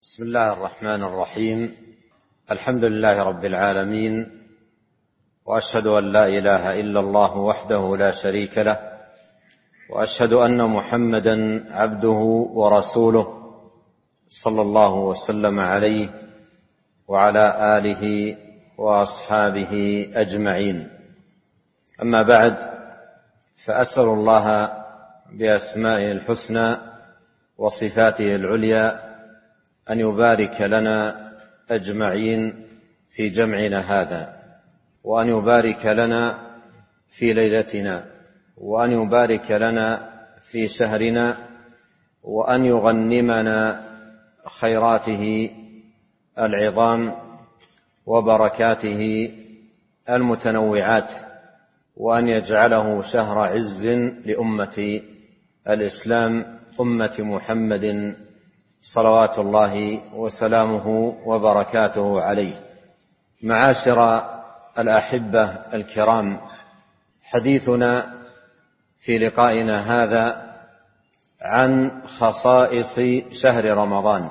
بسم الله الرحمن الرحيم. الحمد لله رب العالمين، وأشهد أن لا إله إلا الله وحده لا شريك له، وأشهد أن محمدا عبده ورسوله صلى الله وسلم عليه وعلى آله وأصحابه أجمعين. أما بعد، فأسأل الله بأسمائه الحسنى وصفاته العليا أن يبارك لنا أجمعين في جمعنا هذا، وأن يبارك لنا في ليلتنا، وأن يبارك لنا في شهرنا، وأن يغنمنا خيراته العظام وبركاته المتنوعات، وأن يجعله شهر عز لأمة الإسلام، أمة محمد صلوات الله وسلامه وبركاته عليه. معاشر الأحبة الكرام، حديثنا في لقائنا هذا عن خصائص شهر رمضان،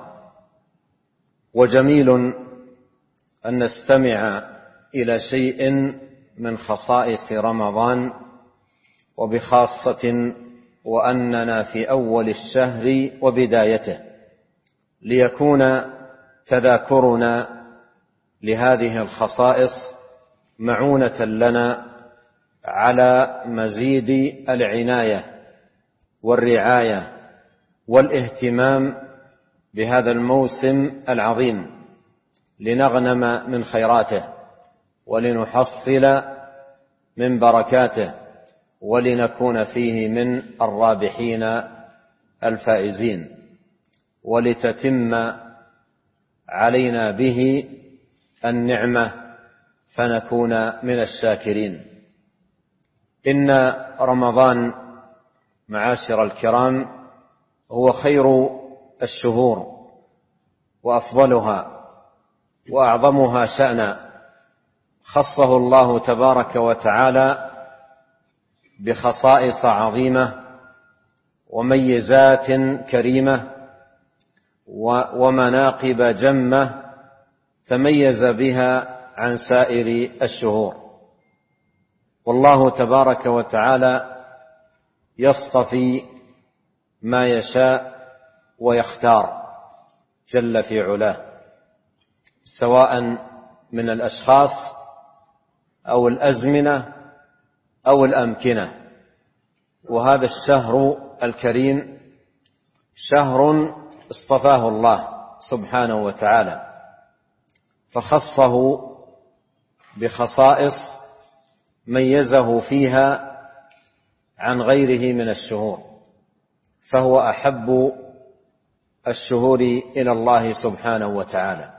وجميل أن نستمع إلى شيء من خصائص رمضان، وبخاصة وأننا في أول الشهر وبدايته، ليكون تذاكرنا لهذه الخصائص معونة لنا على مزيد العناية والرعاية والاهتمام بهذا الموسم العظيم، لنغنم من خيراته، ولنحصل من بركاته، ولنكون فيه من الرابحين الفائزين، ولتتم علينا به النعمة فنكون من الشاكرين. إن رمضان معاشر الكرام هو خير الشهور وأفضلها وأعظمها شأنا، خصه الله تبارك وتعالى بخصائص عظيمة وميزات كريمة ومناقب جمة تميز بها عن سائر الشهور. والله تبارك وتعالى يصطفي ما يشاء ويختار جل في علاه، سواء من الأشخاص أو الأزمنة أو الأمكنة. وهذا الشهر الكريم شهر اصطفاه الله سبحانه وتعالى، فخصه بخصائص ميزه فيها عن غيره من الشهور، فهو أحب الشهور إلى الله سبحانه وتعالى.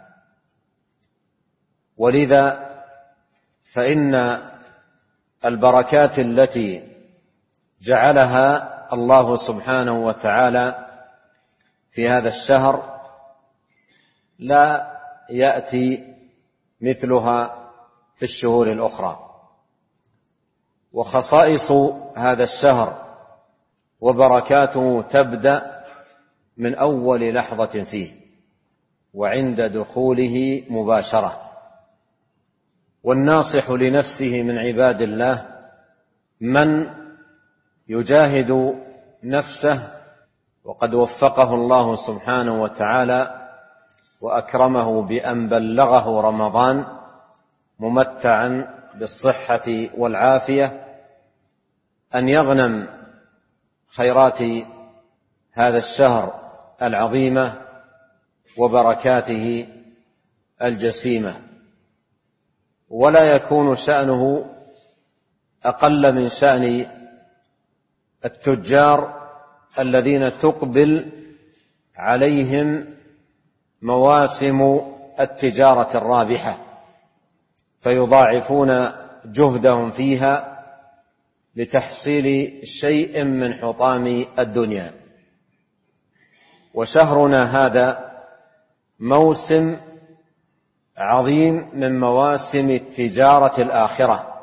ولذا فإن البركات التي جعلها الله سبحانه وتعالى في هذا الشهر لا يأتي مثلها في الشهور الأخرى. وخصائص هذا الشهر وبركاته تبدأ من أول لحظة فيه وعند دخوله مباشرة. والناصح لنفسه من عباد الله من يجاهد نفسه، وقد وفقه الله سبحانه وتعالى وأكرمه بأن بلغه رمضان ممتعا بالصحة والعافية، أن يغنم خيرات هذا الشهر العظيمة وبركاته الجسيمة، ولا يكون شأنه أقل من شأن التجار الذين تقبل عليهم مواسم التجارة الرابحة، فيضاعفون جهدهم فيها لتحصيل شيء من حطام الدنيا. وشهرنا هذا موسم عظيم من مواسم التجارة الآخرة،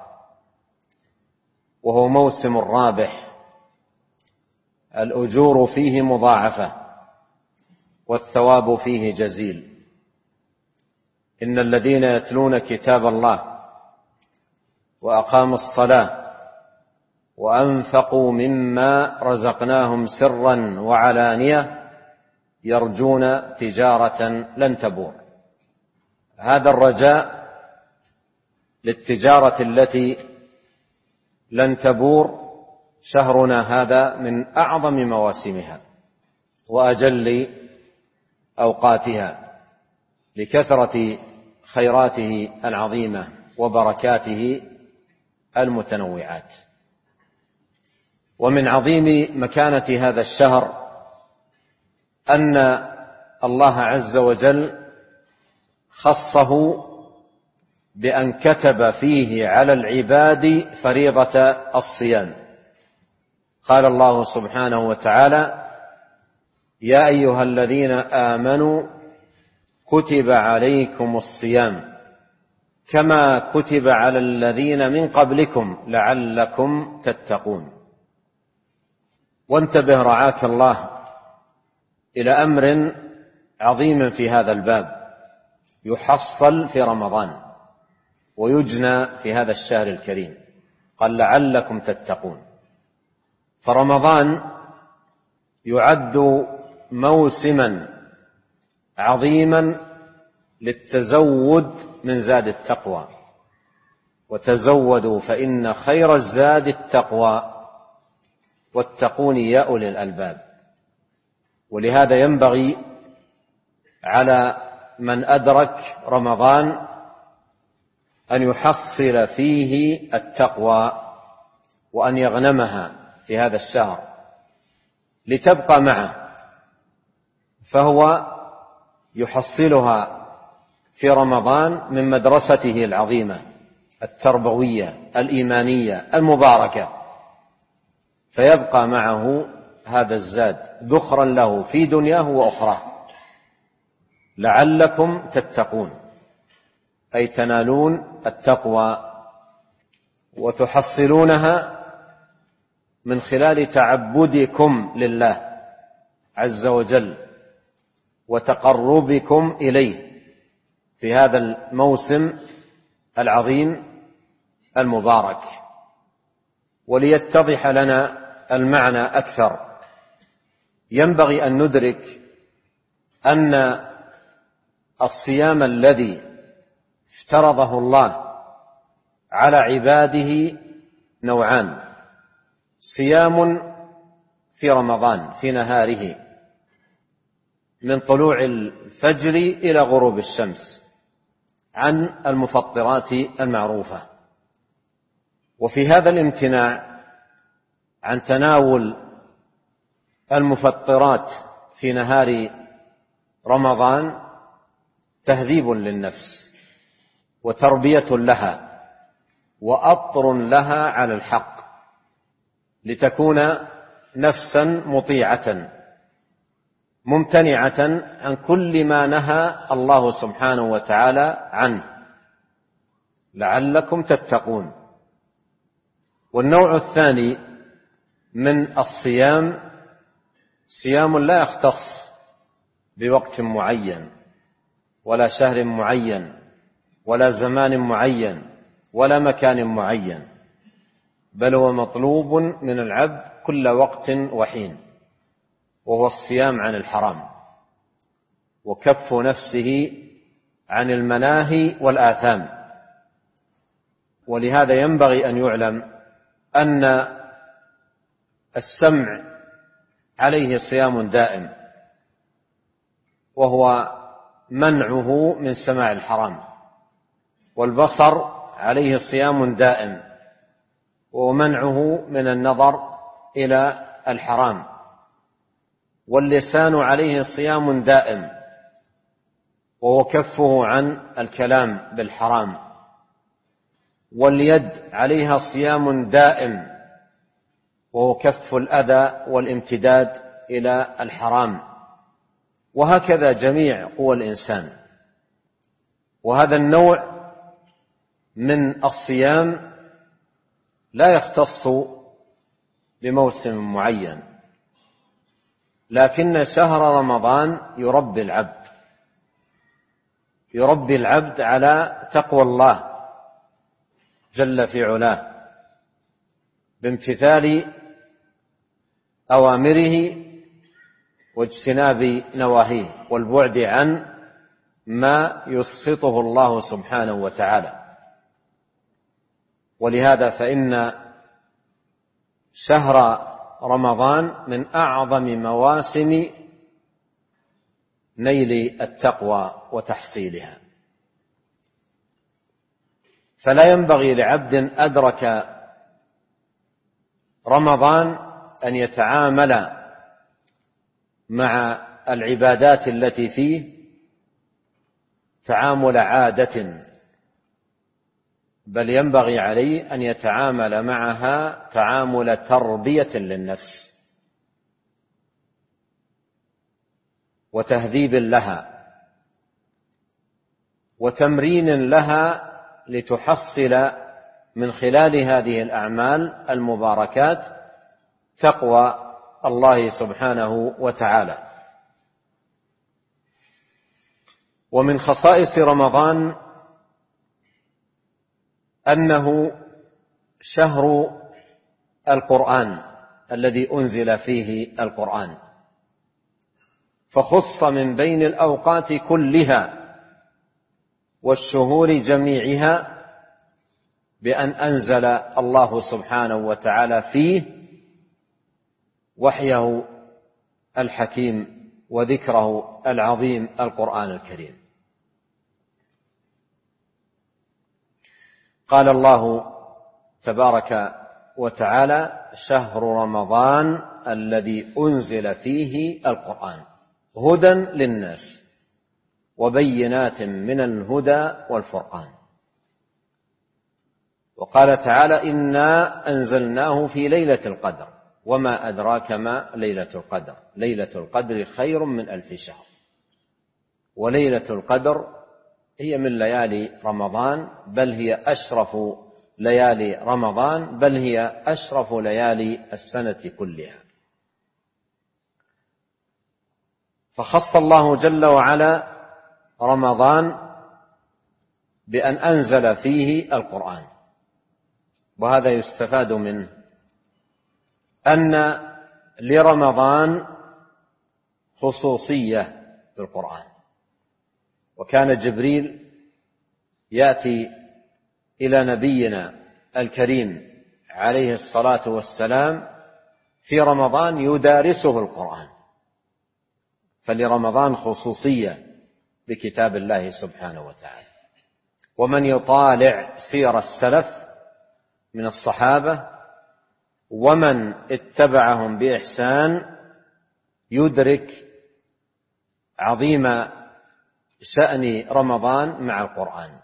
وهو موسم الرابح، الأجور فيه مضاعفة، والثواب فيه جزيل. إن الذين يتلون كتاب الله وأقاموا الصلاة وأنفقوا مما رزقناهم سرا وعلانية يرجون تجارة لن تبور. هذا الرجاء للتجارة التي لن تبور شهرنا هذا من أعظم مواسمها وأجل أوقاتها لكثرة خيراته العظيمة وبركاته المتنوعات. ومن عظيم مكانة هذا الشهر أن الله عز وجل خصه بأن كتب فيه على العباد فريضة الصيام. قال الله سبحانه وتعالى: يا أيها الذين آمنوا كتب عليكم الصيام كما كتب على الذين من قبلكم لعلكم تتقون. وانتبه رعاك الله إلى أمر عظيم في هذا الباب يحصل في رمضان ويجنى في هذا الشهر الكريم. قال لعلكم تتقون. فرمضان يعد موسما عظيما للتزود من زاد التقوى، وتزودوا فإن خير الزاد التقوى واتقون يا أولي الألباب. ولهذا ينبغي على من أدرك رمضان أن يحصل فيه التقوى وأن يغنمها في هذا الشهر لتبقى معه، فهو يحصلها في رمضان من مدرسته العظيمة التربوية الإيمانية المباركة، فيبقى معه هذا الزاد ذخرا له في دنياه وأخراه. لعلكم تتقون أي تنالون التقوى وتحصلونها من خلال تعبدكم لله عز وجل وتقربكم إليه في هذا الموسم العظيم المبارك. وليتضح لنا المعنى أكثر ينبغي أن ندرك أن الصيام الذي افترضه الله على عباده نوعان: صيام في رمضان في نهاره من طلوع الفجر إلى غروب الشمس عن المفطرات المعروفة، وفي هذا الامتناع عن تناول المفطرات في نهار رمضان تهذيب للنفس وتربية لها وأطر لها على الحق لتكون نفسا مطيعة ممتنعة عن كل ما نهى الله سبحانه وتعالى عنه لعلكم تتقون. والنوع الثاني من الصيام صيام لا يختص بوقت معين ولا شهر معين ولا زمان معين ولا مكان معين، بل هو مطلوب من العبد كل وقت وحين، وهو الصيام عن الحرام وكف نفسه عن المناهي والآثام. ولهذا ينبغي أن يعلم أن السمع عليه صيام دائم، وهو منعه من سماع الحرام، والبصر عليه صيام دائم ومنعه من النظر إلى الحرام، واللسان عليه صيام دائم وهو كفه عن الكلام بالحرام، واليد عليها صيام دائم وهو كف الأذى والامتداد إلى الحرام، وهكذا جميع قوى الإنسان. وهذا النوع من الصيام لا يختص بموسم معين، لكن شهر رمضان يربي العبد على تقوى الله جل في علاه بامتثال أوامره واجتناب نواهيه والبعد عن ما يسخطه الله سبحانه وتعالى. ولهذا فإن شهر رمضان من أعظم مواسم نيل التقوى وتحصيلها، فلا ينبغي لعبد أدرك رمضان أن يتعامل مع العبادات التي فيه تعامل عادة، بل ينبغي عليه أن يتعامل معها تعامل تربية للنفس وتهذيب لها وتمرين لها لتحصل من خلال هذه الأعمال المباركات تقوى الله سبحانه وتعالى. ومن خصائص رمضان أنه شهر القرآن الذي أنزل فيه القرآن، فخص من بين الأوقات كلها والشهور جميعها بأن أنزل الله سبحانه وتعالى فيه وحيه الحكيم وذكره العظيم القرآن الكريم. قال الله تبارك وتعالى: شهر رمضان الذي أنزل فيه القرآن هدى للناس وبينات من الهدى والفرقان. وقال تعالى: إنا أنزلناه في ليلة القدر وما أدراك ما ليلة القدر ليلة القدر خير من 1000 شهر. وليلة القدر هي من ليالي رمضان، بل هي أشرف ليالي رمضان، بل هي أشرف ليالي السنة كلها. فخص الله جل وعلا رمضان بأن أنزل فيه القرآن. وهذا يستفاد منه أن لرمضان خصوصية في القرآن. وكان جبريل يأتي إلى نبينا الكريم عليه الصلاة والسلام في رمضان يدارسه القرآن، فلرمضان خصوصية بكتاب الله سبحانه وتعالى. ومن يطالع سير السلف من الصحابة ومن اتبعهم بإحسان يدرك عظيم شأن رمضان مع القرآن.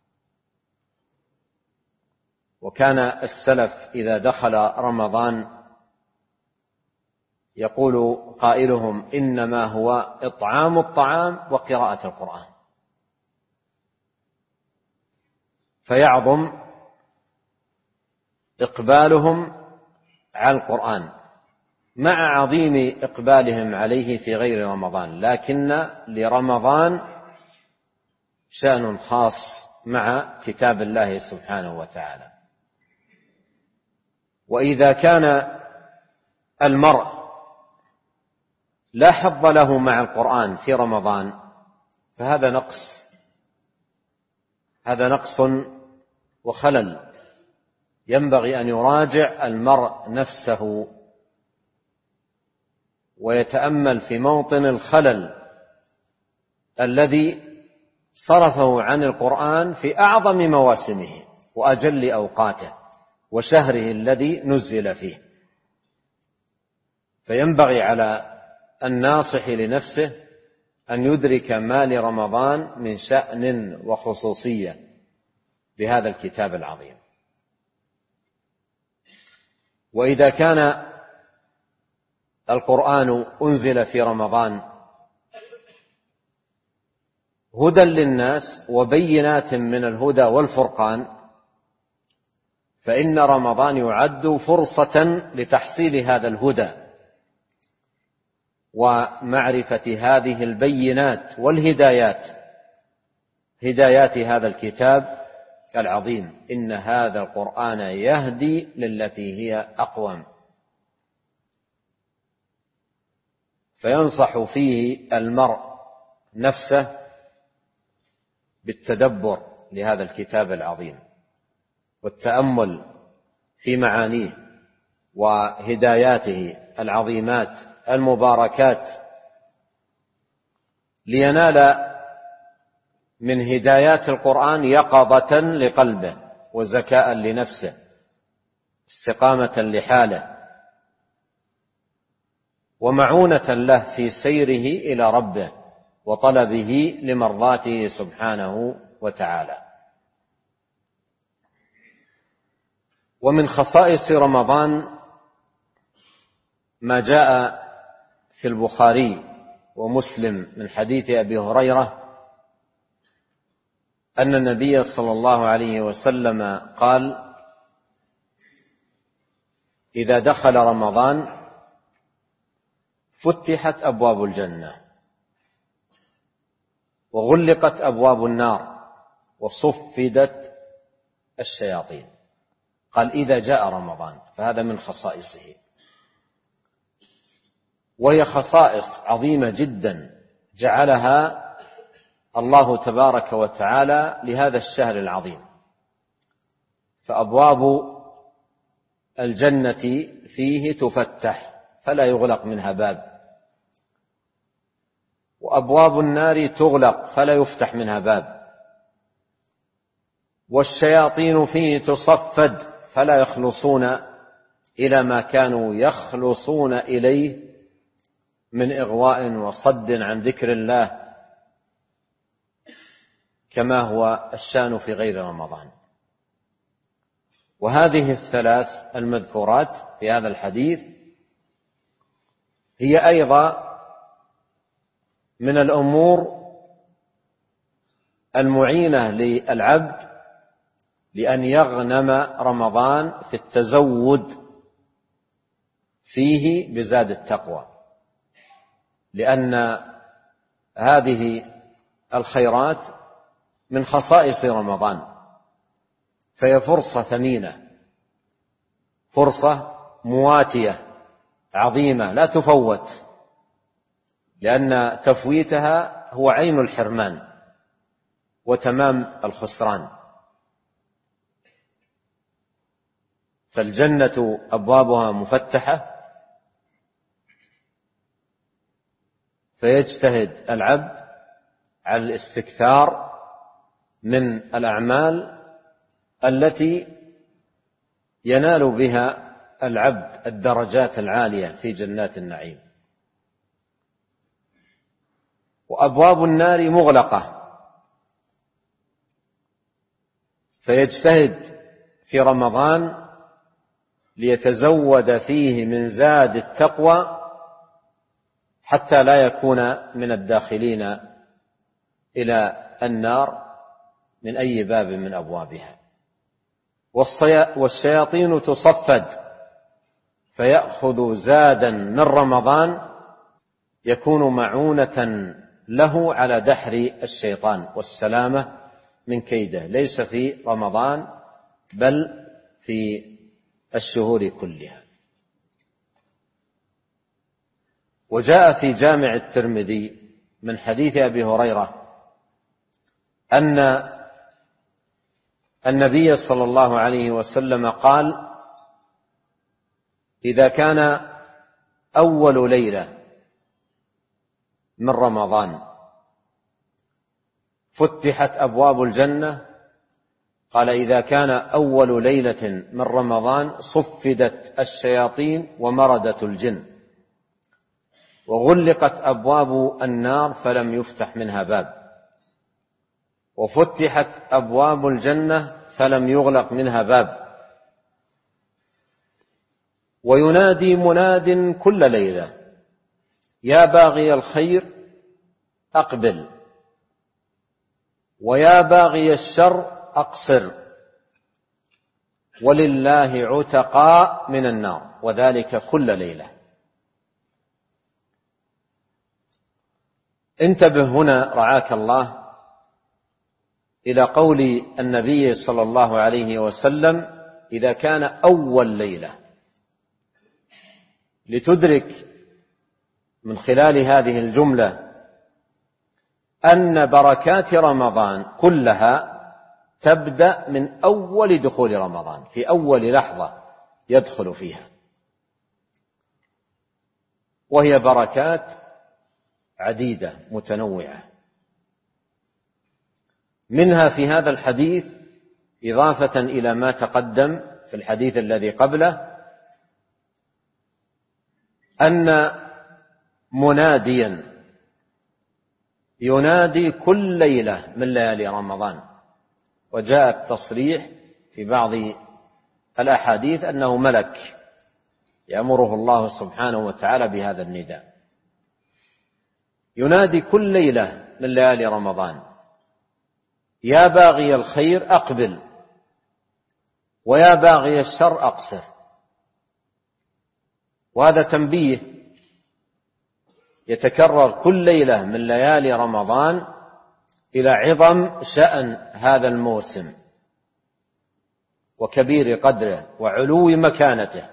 وكان السلف إذا دخل رمضان يقول قائلهم: إنما هو إطعام الطعام وقراءة القرآن. فيعظم إقبالهم على القرآن مع عظيم إقبالهم عليه في غير رمضان، لكن لرمضان شأن خاص مع كتاب الله سبحانه وتعالى. وإذا كان المرء لا حظ له مع القرآن في رمضان فهذا نقص، هذا نقص وخلل. ينبغي أن يراجع المرء نفسه ويتأمل في موطن الخلل الذي صرفه عن القرآن في أعظم مواسمه وأجل أوقاته وشهره الذي نزل فيه. فينبغي على الناصح لنفسه أن يدرك ما لرمضان من شأن وخصوصية بهذا الكتاب العظيم. وإذا كان القرآن أنزل في رمضان هدى للناس وبينات من الهدى والفرقان، فإن رمضان يعد فرصة لتحصيل هذا الهدى ومعرفة هذه البينات والهدايات، هدايات هذا الكتاب العظيم. إن هذا القرآن يهدي للتي هي أقوم. فينصح فيه المرء نفسه بالتدبر لهذا الكتاب العظيم والتأمل في معانيه وهداياته العظيمات المباركات، لينال من هدايات القرآن يقظة لقلبه وزكاء لنفسه، استقامة لحاله، ومعونة له في سيره إلى ربه وطلبه لمرضاته سبحانه وتعالى. ومن خصائص رمضان ما جاء في البخاري ومسلم من حديث أبي هريرة أن النبي صلى الله عليه وسلم قال: إذا دخل رمضان فتحت أبواب الجنة وغلقت أبواب النار وصفدت الشياطين. قال: إذا جاء رمضان، فهذا من خصائصه، وهي خصائص عظيمة جدا جعلها الله تبارك وتعالى لهذا الشهر العظيم. فأبواب الجنة فيه تفتح فلا يغلق منها باب، وأبواب النار تغلق فلا يفتح منها باب، والشياطين فيه تصفد فلا يخلصون إلى ما كانوا يخلصون إليه من إغواء وصد عن ذكر الله، كما هو الشأن في غير رمضان. وهذه الثلاث المذكورات في هذا الحديث هي أيضا من الأمور المعينة للعبد لأن يغنم رمضان في التزود فيه بزاد التقوى، لأن هذه الخيرات من خصائص رمضان، فهي فرصة ثمينة، فرصة مواتية عظيمة لا تفوت، لأن تفويتها هو عين الحرمان وتمام الخسران. فالجنة أبوابها مفتحة، فيجتهد العبد على الاستكثار من الأعمال التي ينال بها العبد الدرجات العالية في جنات النعيم. وأبواب النار مغلقة، فيجتهد في رمضان ليتزود فيه من زاد التقوى حتى لا يكون من الداخلين إلى النار من أي باب من أبوابها. والشياطين تصفد، فيأخذ زادا من رمضان يكون معونة له على دحر الشيطان والسلامة من كيده، ليس في رمضان بل في الشهور كلها. وجاء في جامع الترمذي من حديث أبي هريرة أن النبي صلى الله عليه وسلم قال: إذا كان أول ليلة من رمضان فتحت أبواب الجنة، قال: إذا كان أول ليلة من رمضان صفدت الشياطين ومردت الجن وغلقت أبواب النار فلم يفتح منها باب، وفتحت أبواب الجنة فلم يغلق منها باب. وينادي مناد كل ليلة: يا باغي الخير أقبل، ويا باغي الشر أقصر، ولله عتقاء من النار، وذلك كل ليلة. انتبه هنا رعاك الله إلى قول النبي صلى الله عليه وسلم: إذا كان أول ليلة، لتدرك من خلال هذه الجملة أن بركات رمضان كلها تبدأ من أول دخول رمضان، في أول لحظة يدخل فيها، وهي بركات عديدة متنوعة. منها في هذا الحديث، إضافة إلى ما تقدم في الحديث الذي قبله، أن مناديا ينادي كل ليلة من ليالي رمضان، وجاء التصريح في بعض الأحاديث أنه ملك يأمره الله سبحانه وتعالى بهذا النداء، ينادي كل ليلة من ليالي رمضان: يا باغي الخير أقبل، ويا باغي الشر أقصر. وهذا تنبيه يتكرر كل ليلة من ليالي رمضان إلى عظم شأن هذا الموسم وكبير قدره وعلو مكانته،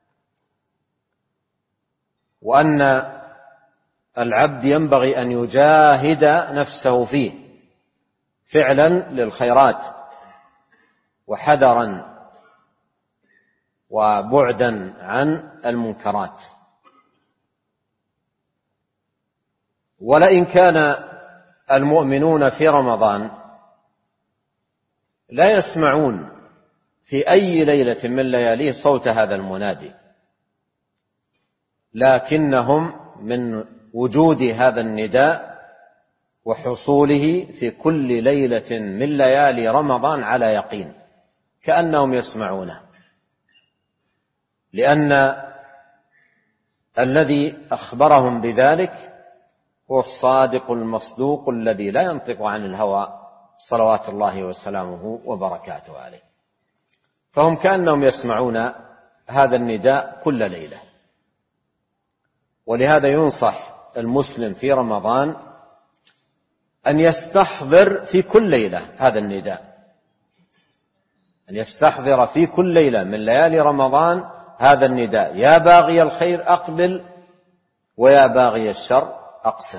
وأن العبد ينبغي أن يجاهد نفسه فيه فعلا للخيرات وحذرا وبعدا عن المنكرات. ولئن كان المؤمنون في رمضان لا يسمعون في أي ليلة من لياليه صوت هذا المنادي، لكنهم من وجود هذا النداء وحصوله في كل ليلة من ليالي رمضان على يقين، كأنهم يسمعونه، لأن الذي أخبرهم بذلك هو الصادق المصدوق الذي لا ينطق عن الهوى صلوات الله وسلامه وبركاته عليه. فهم كأنهم يسمعون هذا النداء كل ليلة. ولهذا ينصح المسلم في رمضان أن يستحضر في كل ليلة هذا النداء، أن يستحضر في كل ليلة من ليالي رمضان هذا النداء: يا باغي الخير أقبل، ويا باغي الشر أقصر.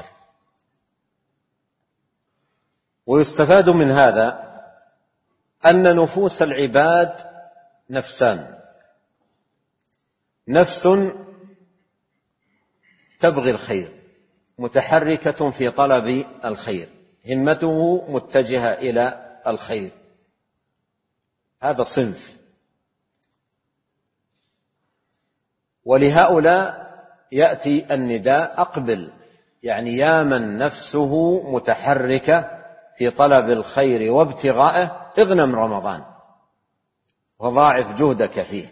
ويستفاد من هذا أن نفوس العباد نفسان: نفس تبغي الخير متحركة في طلب الخير، همته متجهة إلى الخير، هذا صنف. ولهؤلاء يأتي النداء: أقبل، يعني يا من نفسه متحركة في طلب الخير وابتغائه، اغنم رمضان وضاعف جهدك فيه،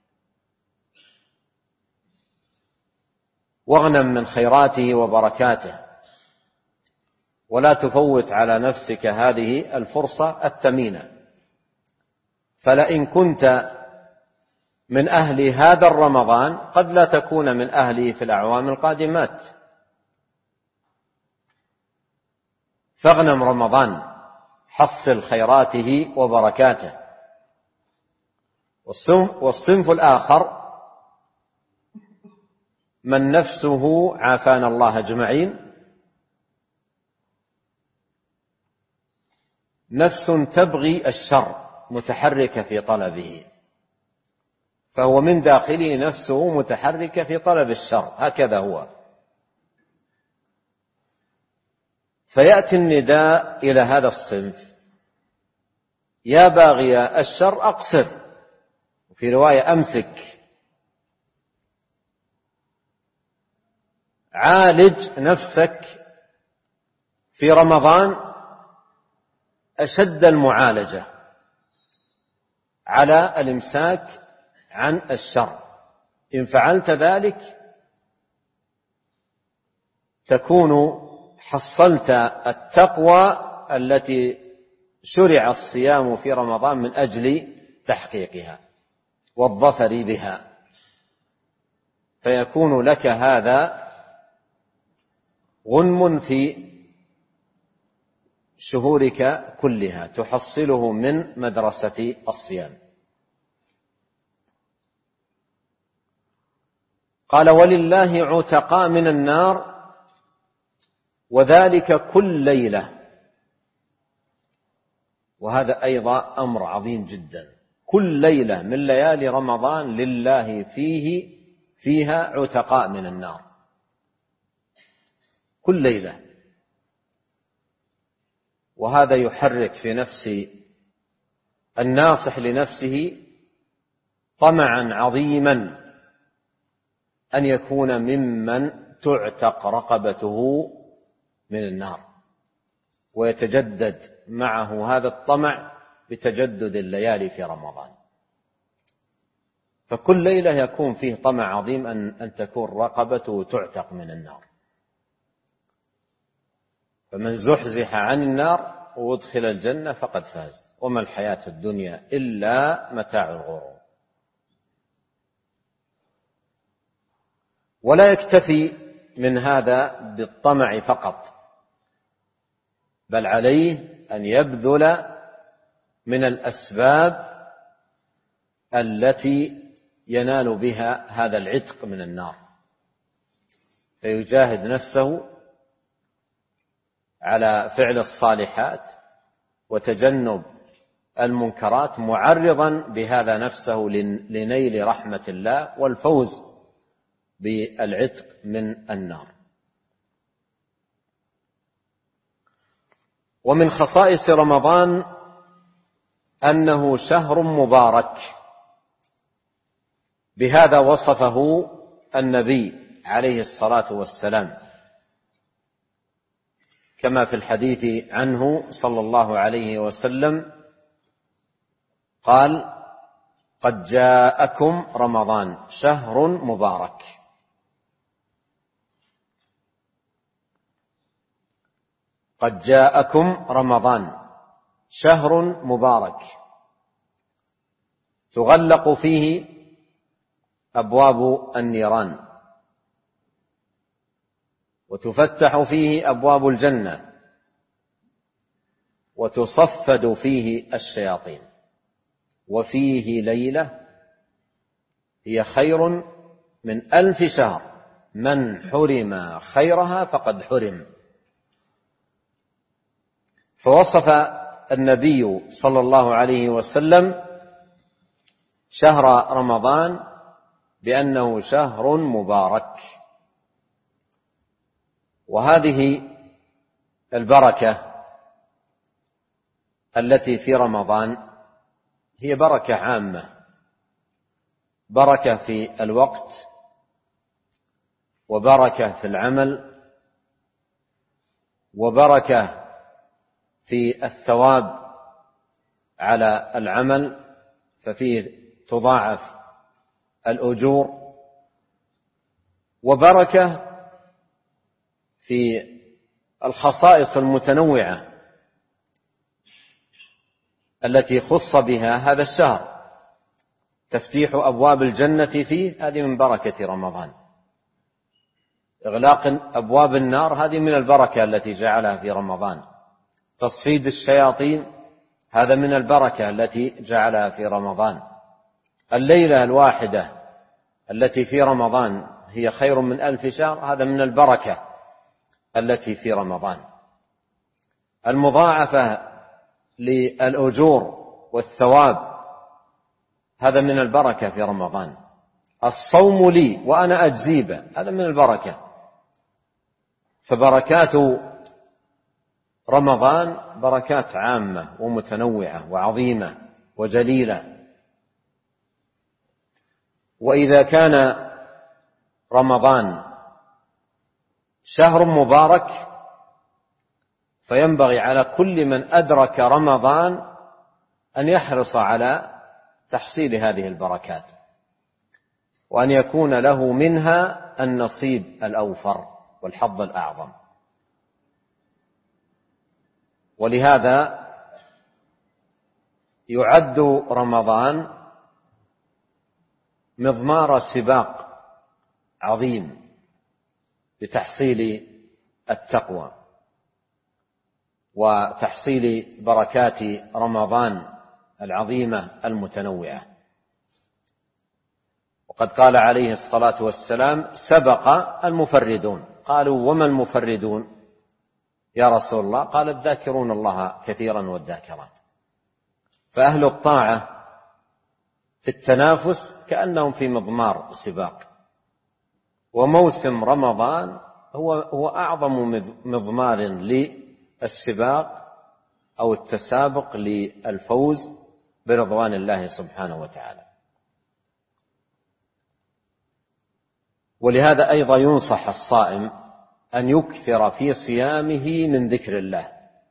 واغنم من خيراته وبركاته، ولا تفوت على نفسك هذه الفرصة الثمينة. فلئن كنت من أهل هذا الرمضان قد لا تكون من أهله في الأعوام القادمات، فاغنم رمضان، حصل خيراته وبركاته. والصنف الآخر من نفسه، عافانا الله أجمعين، نفس تبغي الشر متحركة في طلبه، فهو من داخله نفسه متحركة في طلب الشر، هكذا هو. فيأتي النداء إلى هذا الصنف: يا باغي الشر أقصر، وفي رواية أمسك. عالج نفسك في رمضان أشد المعالجة على الإمساك عن الشر. إن فعلت ذلك تكون حصلت التقوى التي شرع الصيام في رمضان من أجل تحقيقها والظفر بها، فيكون لك هذا غنم في شهورك كلها تحصله من مدرسة الصيام. قال ولله عتقاء من النار وذلك كل ليلة. وهذا أيضا أمر عظيم جدا. كل ليلة من ليالي رمضان لله فيها عتقاء من النار، كل ليلة. وهذا يحرك في نفس الناصح لنفسه طمعا عظيما أن يكون ممن تعتق رقبته من النار، ويتجدد معه هذا الطمع بتجدد الليالي في رمضان. فكل ليلة يكون فيه طمع عظيم أن تكون رقبته تعتق من النار. فمن زحزح عن النار وادخل الجنة فقد فاز، وما الحياة الدنيا إلا متاع الغرور. ولا يكتفي من هذا بالطمع فقط، بل عليه أن يبذل من الأسباب التي ينال بها هذا العتق من النار، فيجاهد نفسه على فعل الصالحات وتجنب المنكرات، معرضا بهذا نفسه لنيل رحمة الله والفوز بالعتق من النار. ومن خصائص رمضان أنه شهر مبارك، بهذا وصفه النبي عليه الصلاة والسلام، كما في الحديث عنه صلى الله عليه وسلم قال: قد جاءكم رمضان شهر مبارك. قد جاءكم رمضان شهر مبارك تغلق فيه أبواب النيران وتفتح فيه أبواب الجنة وتصفد فيه الشياطين، وفيه ليلة هي خير من 1000 شهر، من حرم خيرها فقد حرم. فوصف النبي صلى الله عليه وسلم شهر رمضان بأنه شهر مبارك. وهذه البركة التي في رمضان هي بركة عامة، بركة في الوقت، وبركة في العمل، وبركة في الثواب على العمل، ففيه تضاعف الأجور، وبركة في الخصائص المتنوعة التي خص بها هذا الشهر. تفتيح أبواب الجنة فيه، هذه من بركة رمضان. إغلاق أبواب النار، هذه من البركة التي جعلها في رمضان. تصفيد الشياطين، هذا من البركة التي جعلها في رمضان. الليلة الواحدة التي في رمضان هي خير من 1000 شهر، هذا من البركة التي في رمضان. المضاعفة للأجور والثواب، هذا من البركة في رمضان. الصوم لي وأنا أجزي به، هذا من البركة. فبركات رمضان بركات عامة ومتنوعة وعظيمة وجليلة. وإذا كان رمضان شهر مبارك، فينبغي على كل من أدرك رمضان أن يحرص على تحصيل هذه البركات، وأن يكون له منها النصيب الأوفر والحظ الأعظم. ولهذا يعد رمضان مضمار سباق عظيم لتحصيل التقوى وتحصيل بركات رمضان العظيمة المتنوعة. وقد قال عليه الصلاة والسلام: سبق المفردون. قالوا: وما المفردون يا رسول الله؟ قال: الذاكرون الله كثيرا والذاكرات. فأهل الطاعة في التنافس كأنهم في مضمار سباق، وموسم رمضان هو أعظم مضمار للسباق أو التسابق للفوز برضوان الله سبحانه وتعالى. ولهذا أيضا ينصح الصائم أن يكثر في صيامه من ذكر الله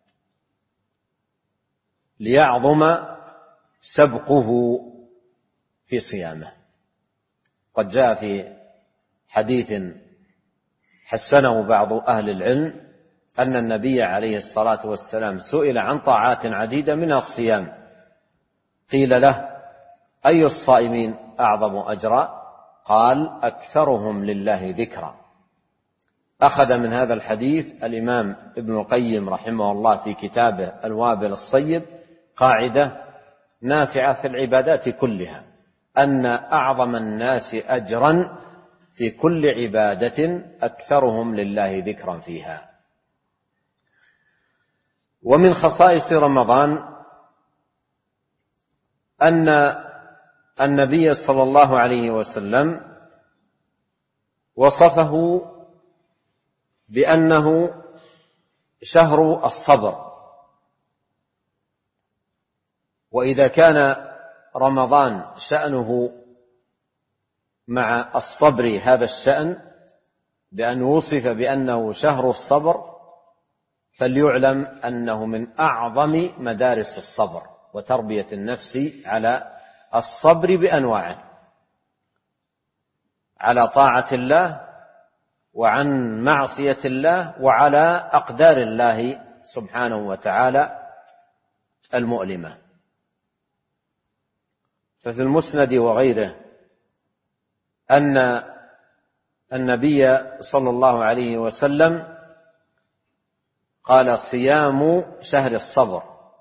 ليعظم سبقه في صيامه. قد جاء في حديث حسنه بعض أهل العلم أن النبي عليه الصلاة والسلام سئل عن طاعات عديدة منها الصيام، قيل له: أي الصائمين أعظم أجرا؟ قال: أكثرهم لله ذكرا. أخذ من هذا الحديث الإمام ابن القيم رحمه الله في كتابه الوابل الصيب قاعدة نافعة في العبادات كلها، أن أعظم الناس أجرا في كل عبادة أكثرهم لله ذكرا فيها. ومن خصائص رمضان أن النبي صلى الله عليه وسلم وصفه بأنه شهر الصبر. وإذا كان رمضان شأنه مع الصبر هذا الشأن بأن وصف بأنه شهر الصبر، فليعلم أنه من أعظم مدارس الصبر وتربية النفس على الصبر بأنواعه، على طاعة الله وعن معصية الله وعلى أقدار الله سبحانه وتعالى المؤلمة. ففي المسند وغيره أن النبي صلى الله عليه وسلم قال: صيام شهر الصبر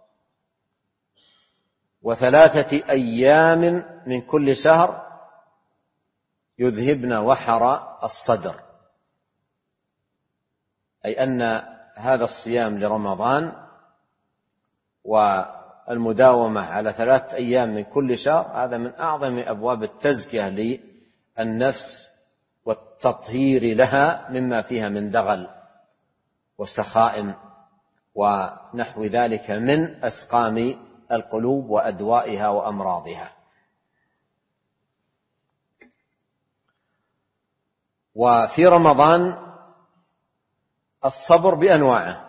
3 أيام من كل شهر يذهبن وحر الصدر، أي أن هذا الصيام لرمضان والمداومة على 3 أيام من كل شهر هذا من أعظم أبواب التزكية للنفس والتطهير لها مما فيها من دغل وسخائم ونحو ذلك من أسقام القلوب وأدوائها وأمراضها. وفي رمضان الصبر بأنواعه: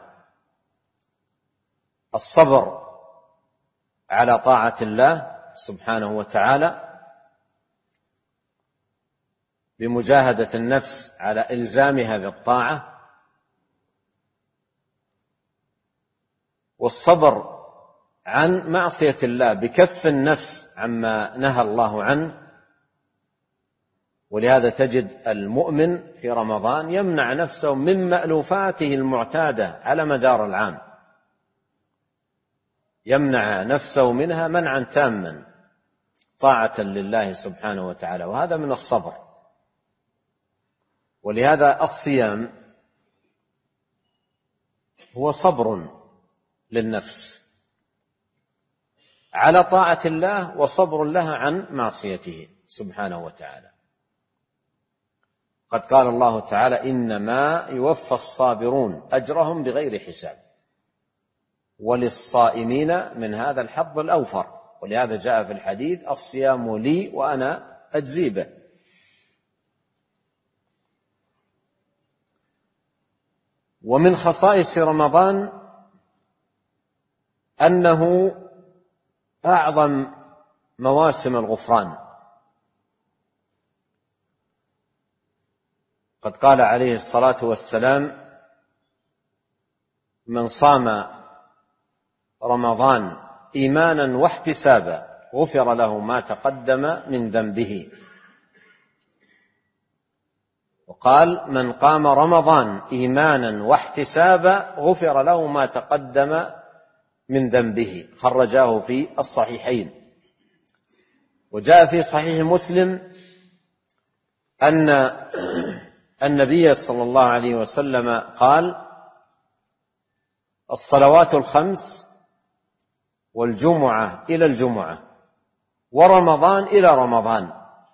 الصبر على طاعة الله سبحانه وتعالى بمجاهدة النفس على إلزامها بالطاعة، والصبر عن معصية الله بكف النفس عما نهى الله عنه. ولهذا تجد المؤمن في رمضان يمنع نفسه من مألوفاته المعتادة على مدار العام، يمنع نفسه منها منعا تاما طاعة لله سبحانه وتعالى، وهذا من الصبر. ولهذا الصيام هو صبر للنفس على طاعة الله وصبر لها عن معصيته سبحانه وتعالى. قد قال الله تعالى: إنما يوفى الصابرون أجرهم بغير حساب، وللصائمين من هذا الحظ الأوفر. ولهذا جاء في الحديث: الصيام لي وأنا أجزي به. ومن خصائص رمضان أنه أعظم مواسم الغفران. قد قال عليه الصلاة والسلام: من صام رمضان إيمانا واحتسابا غفر له ما تقدم من ذنبه. وقال: من قام رمضان إيمانا واحتسابا غفر له ما تقدم من ذنبه. خرجاه في الصحيحين. وجاء في صحيح مسلم أن النبي صلى الله عليه وسلم قال: الصلوات الخمس والجمعة إلى الجمعة ورمضان إلى رمضان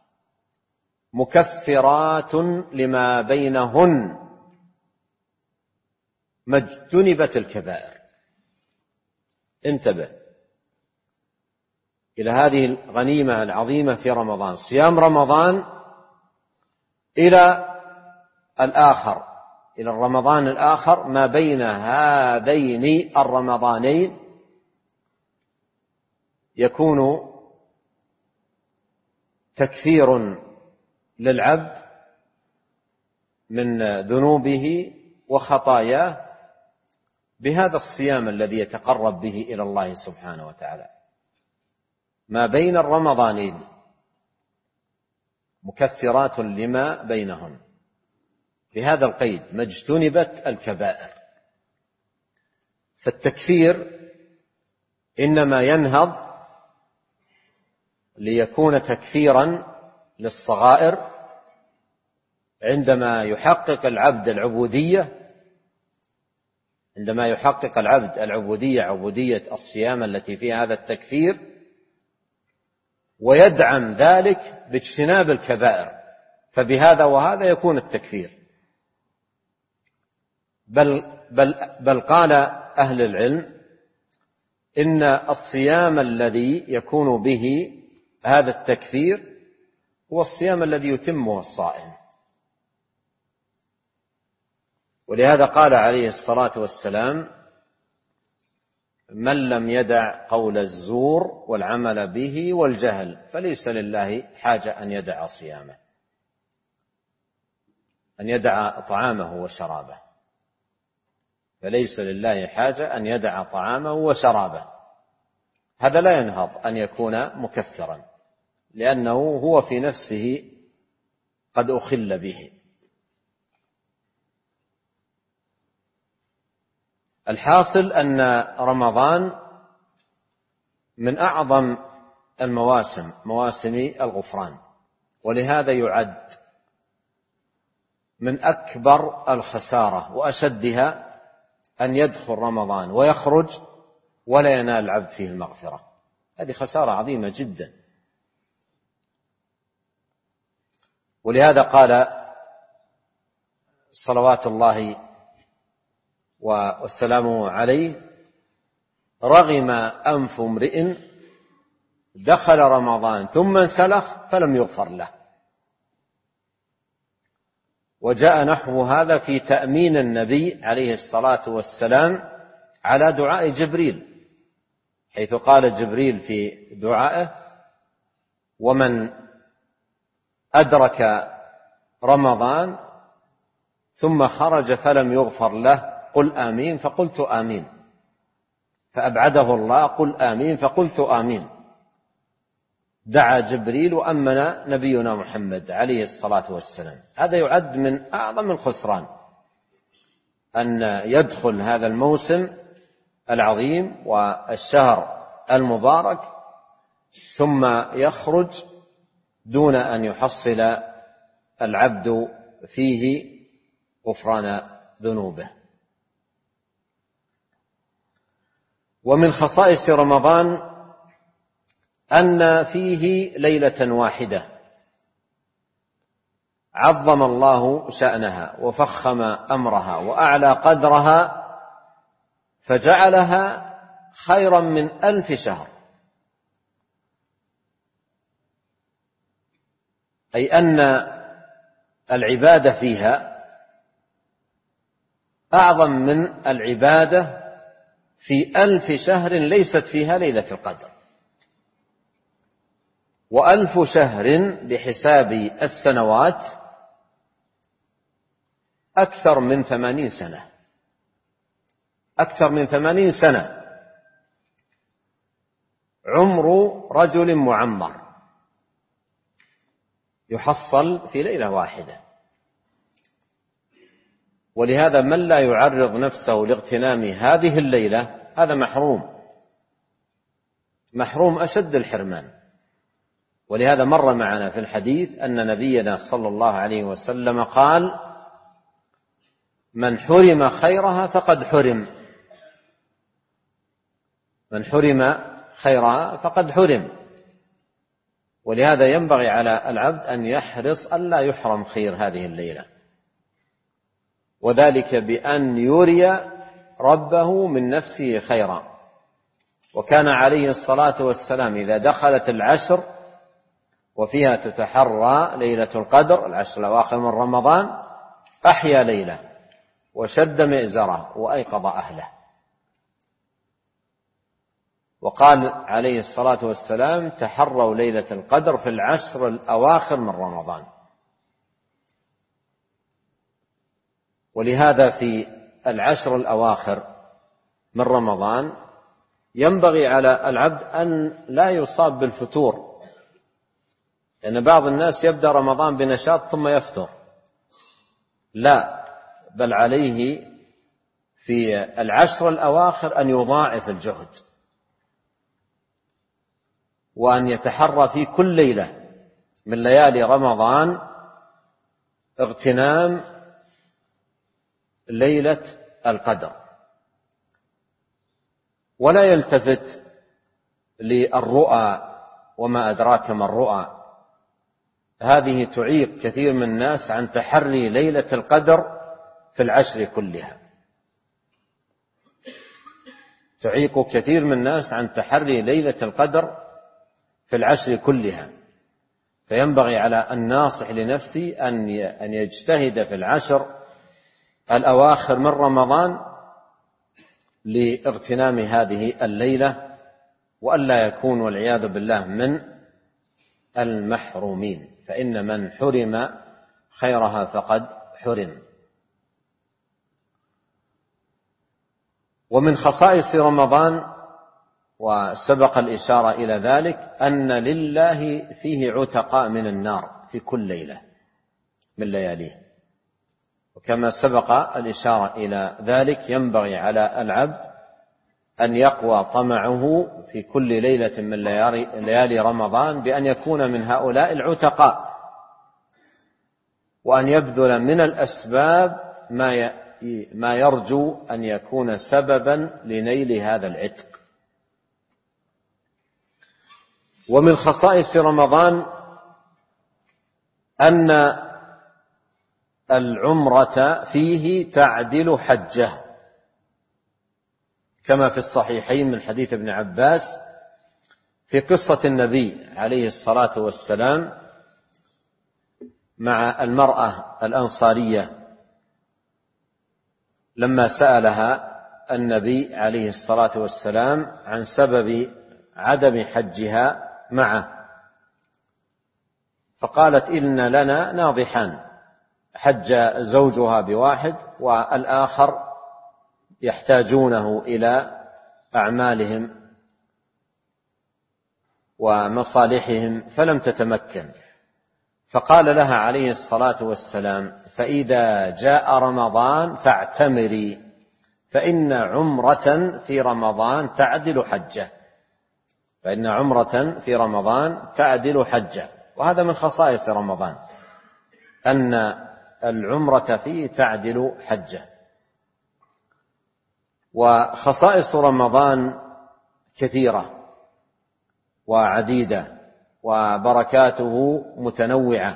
مكفرات لما بينهن ما اجتنبت الكبائر. انتبه إلى هذه الغنيمة العظيمة في رمضان: صيام رمضان إلى الآخر، إلى الرمضان الآخر، ما بين هذين الرمضانين يكون تكفير للعبد من ذنوبه وخطاياه بهذا الصيام الذي يتقرب به إلى الله سبحانه وتعالى. ما بين الرمضانين مكفرات لما بينهن، بهذا القيد: ما اجتنبت الكبائر. فالتكفير إنما ينهض ليكون تكفيرا للصغائر عندما يحقق العبد العبودية، عندما يحقق العبد العبودية، عبودية الصيام التي فيها هذا التكفير، ويدعم ذلك باجتناب الكبائر، فبهذا وهذا يكون التكفير. بل قال أهل العلم إن الصيام الذي يكون به هذا التكفير هو الصيام الذي يتمه الصائم. ولهذا قال عليه الصلاة والسلام: من لم يدع قول الزور والعمل به والجهل فليس لله حاجة أن يدع صيامه، أن يدع طعامه وشرابه، فليس لله حاجة أن يدع طعامه وشرابه. هذا لا ينهض أن يكون مكفرا، لأنه هو في نفسه قد أخل به. الحاصل أن رمضان من أعظم المواسم، مواسم الغفران، ولهذا يعد من أكبر الخسارة وأشدها أن يدخل رمضان ويخرج ولا ينال العبد فيه المغفرة. هذه خسارة عظيمة جدا. ولهذا قال صلوات الله وسلامه عليه: رغم أنف امرئ دخل رمضان ثم انسلخ فلم يغفر له. وجاء نحو هذا في تأمين النبي عليه الصلاة والسلام على دعاء جبريل، حيث قال جبريل في دعائه: ومن أدرك رمضان ثم خرج فلم يغفر له قل آمين، فقلت آمين، فأبعده الله: قل آمين، فقلت آمين. دعا جبريل وأمن نبينا محمد عليه الصلاة والسلام. هذا يعد من أعظم الخسران، أن يدخل هذا الموسم العظيم والشهر المبارك ثم يخرج دون أن يحصل العبد فيه غفران ذنوبه. ومن خصائص رمضان أن فيه ليلة واحدة عظم الله شأنها وفخم أمرها وأعلى قدرها، فجعلها خيرا من 1000 شهر، أي أن العبادة فيها أعظم من العبادة في 1000 شهر ليست فيها ليلة القدر. و1000 شهر بحساب السنوات أكثر من 80 سنة، أكثر من 80 سنة عمر رجل معمر يحصل في ليلة واحدة. ولهذا من لا يعرض نفسه لاغتنام هذه الليلة هذا محروم أشد الحرمان. ولهذا مر معنا في الحديث أن نبينا صلى الله عليه وسلم قال: من حرم خيرها فقد حرم، من حرم خيرها فقد حرم. ولهذا ينبغي على العبد أن يحرص ألا يحرم خير هذه الليلة، وذلك بأن يري ربه من نفسه خيرا. وكان عليه الصلاة والسلام إذا دخلت العشر وفيها تتحرى ليلة القدر، العشر الأواخر من رمضان، أحيا ليلة وشد مئزره وأيقظ أهله. وقال عليه الصلاة والسلام: تحروا ليلة القدر في العشر الأواخر من رمضان. ولهذا في العشر الأواخر من رمضان ينبغي على العبد أن لا يصاب بالفتور، لأن بعض الناس يبدأ رمضان بنشاط ثم يفتر. لا، بل عليه في العشر الأواخر أن يضاعف الجهد، وأن يتحرى في كل ليلة من ليالي رمضان اغتنام ليلة القدر، ولا يلتفت للرؤى، وما أدراك ما الرؤى. هذه تعيق كثير من الناس عن تحري ليلة القدر في العشر كلها، تعيق كثير من الناس عن تحري ليلة القدر في العشر كلها. فينبغي على الناصح لنفسه أن يجتهد في العشر الأواخر من رمضان لاغتنام هذه الليلة، وألا يكون والعياذ بالله من المحرومين، فإن من حرم خيرها فقد حرم. ومن خصائص رمضان، وسبق الإشارة إلى ذلك، أن لله فيه عتقاء من النار في كل ليلة من لياليه. وكما سبق الإشارة إلى ذلك ينبغي على العبد أن يقوى طمعه في كل ليلة من ليالي رمضان بأن يكون من هؤلاء العتقاء، وأن يبذل من الأسباب ما يرجو أن يكون سببا لنيل هذا العتق. ومن خصائص رمضان أن العمرة فيه تعدل حجة، كما في الصحيحين من حديث ابن عباس في قصة النبي عليه الصلاة والسلام مع المرأة الأنصارية لما سألها النبي عليه الصلاة والسلام عن سبب عدم حجها معه، فقالت: إن لنا ناضحان، حج زوجها بواحد والآخر يحتاجونه إلى أعمالهم ومصالحهم فلم تتمكن. فقال لها عليه الصلاة والسلام: فإذا جاء رمضان فاعتمري، فإن عمرة في رمضان تعدل حجة، فإن عمرة في رمضان تعدل حجة. وهذا من خصائص رمضان أن العمرة فيه تعدل حجة. وخصائص رمضان كثيرة وعديدة وبركاته متنوعة،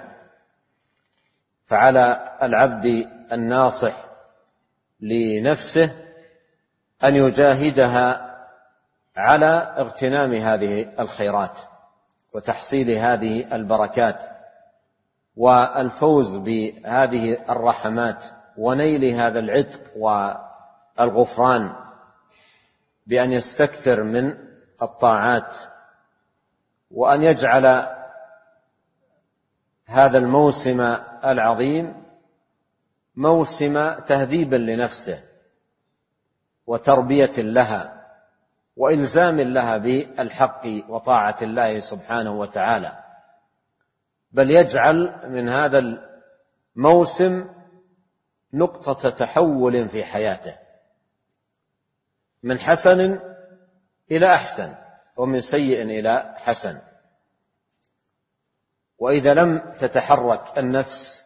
فعلى العبد الناصح لنفسه أن يجاهدها على اغتنام هذه الخيرات وتحصيل هذه البركات والفوز بهذه الرحمات ونيل هذا العتق والغفران، بأن يستكثر من الطاعات، وأن يجعل هذا الموسم العظيم موسم تهذيب لنفسه وتربية لها وإلزام لها بالحق وطاعة الله سبحانه وتعالى، بل يجعل من هذا الموسم نقطة تحول في حياته من حسن إلى أحسن ومن سيء إلى حسن. وإذا لم تتحرك النفس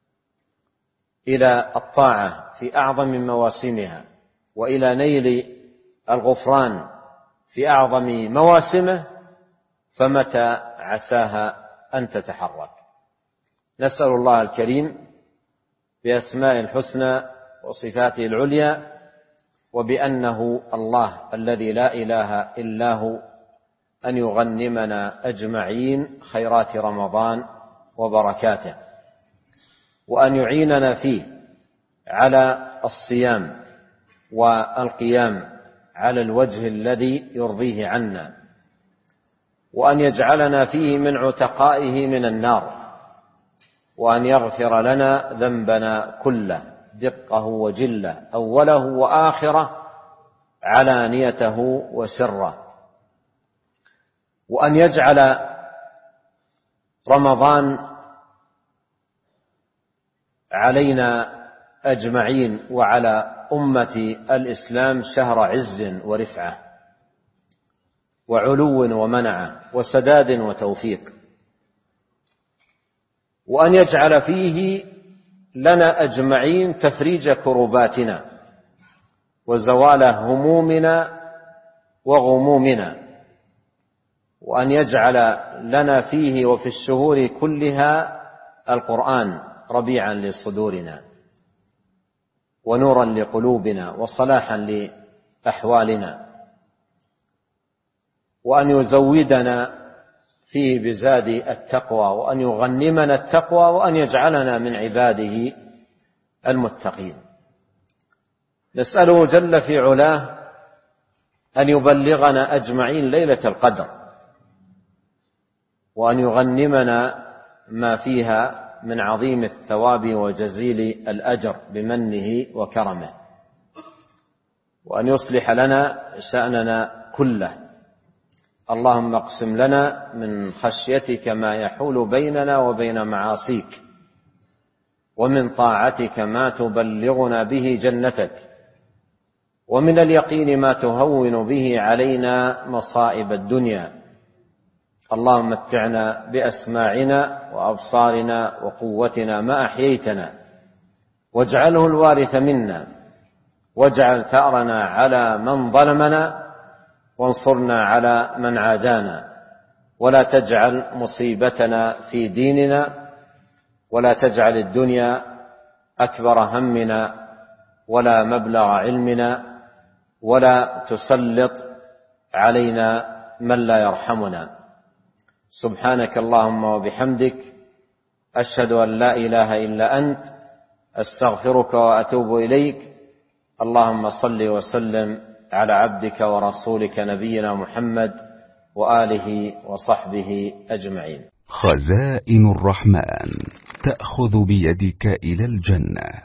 إلى الطاعة في أعظم مواسمها وإلى نيل الغفران في أعظم مواسمه فمتى عساها أن تتحرك. نسأل الله الكريم بأسماء الحسنى وصفاته العليا وبأنه الله الذي لا إله إلا هو أن يغنمنا أجمعين خيرات رمضان وبركاته، وأن يعيننا فيه على الصيام والقيام على الوجه الذي يرضيه عنا، وأن يجعلنا فيه من عتقائه من النار، وأن يغفر لنا ذنبنا كله دقه وجله أوله وآخره علانيته وسره، وأن يجعل رمضان علينا أجمعين وعلى أمة الإسلام شهر عز ورفعة وعلو ومنعة وسداد وتوفيق، وأن يجعل فيه لنا أجمعين تفريج كرباتنا وزوال همومنا وغمومنا، وأن يجعل لنا فيه وفي الشهور كلها القرآن ربيعا لصدورنا ونورا لقلوبنا وصلاحا لأحوالنا، وأن يزودنا فيه بزاد التقوى، وأن يغنمنا التقوى، وأن يجعلنا من عباده المتقين. نسأله جل في علاه أن يبلغنا أجمعين ليلة القدر، وأن يغنمنا ما فيها من عظيم الثواب وجزيل الأجر بمنه وكرمه، وأن يصلح لنا شأننا كله. اللهم اقسم لنا من خشيتك ما يحول بيننا وبين معاصيك، ومن طاعتك ما تبلغنا به جنتك، ومن اليقين ما تهون به علينا مصائب الدنيا. اللهم متعنا بأسماعنا وأبصارنا وقوتنا ما أحييتنا، واجعله الوارث منا، واجعل ثأرنا على من ظلمنا، وانصرنا على من عادانا، ولا تجعل مصيبتنا في ديننا، ولا تجعل الدنيا أكبر همنا ولا مبلغ علمنا، ولا تسلط علينا من لا يرحمنا. سبحانك اللهم وبحمدك، أشهد أن لا إله إلا أنت، أستغفرك وأتوب إليك. اللهم صل وسلم على عبدك ورسولك نبينا محمد وآله وصحبه أجمعين. خزائن الرحمن تأخذ بيدك إلى الجنة.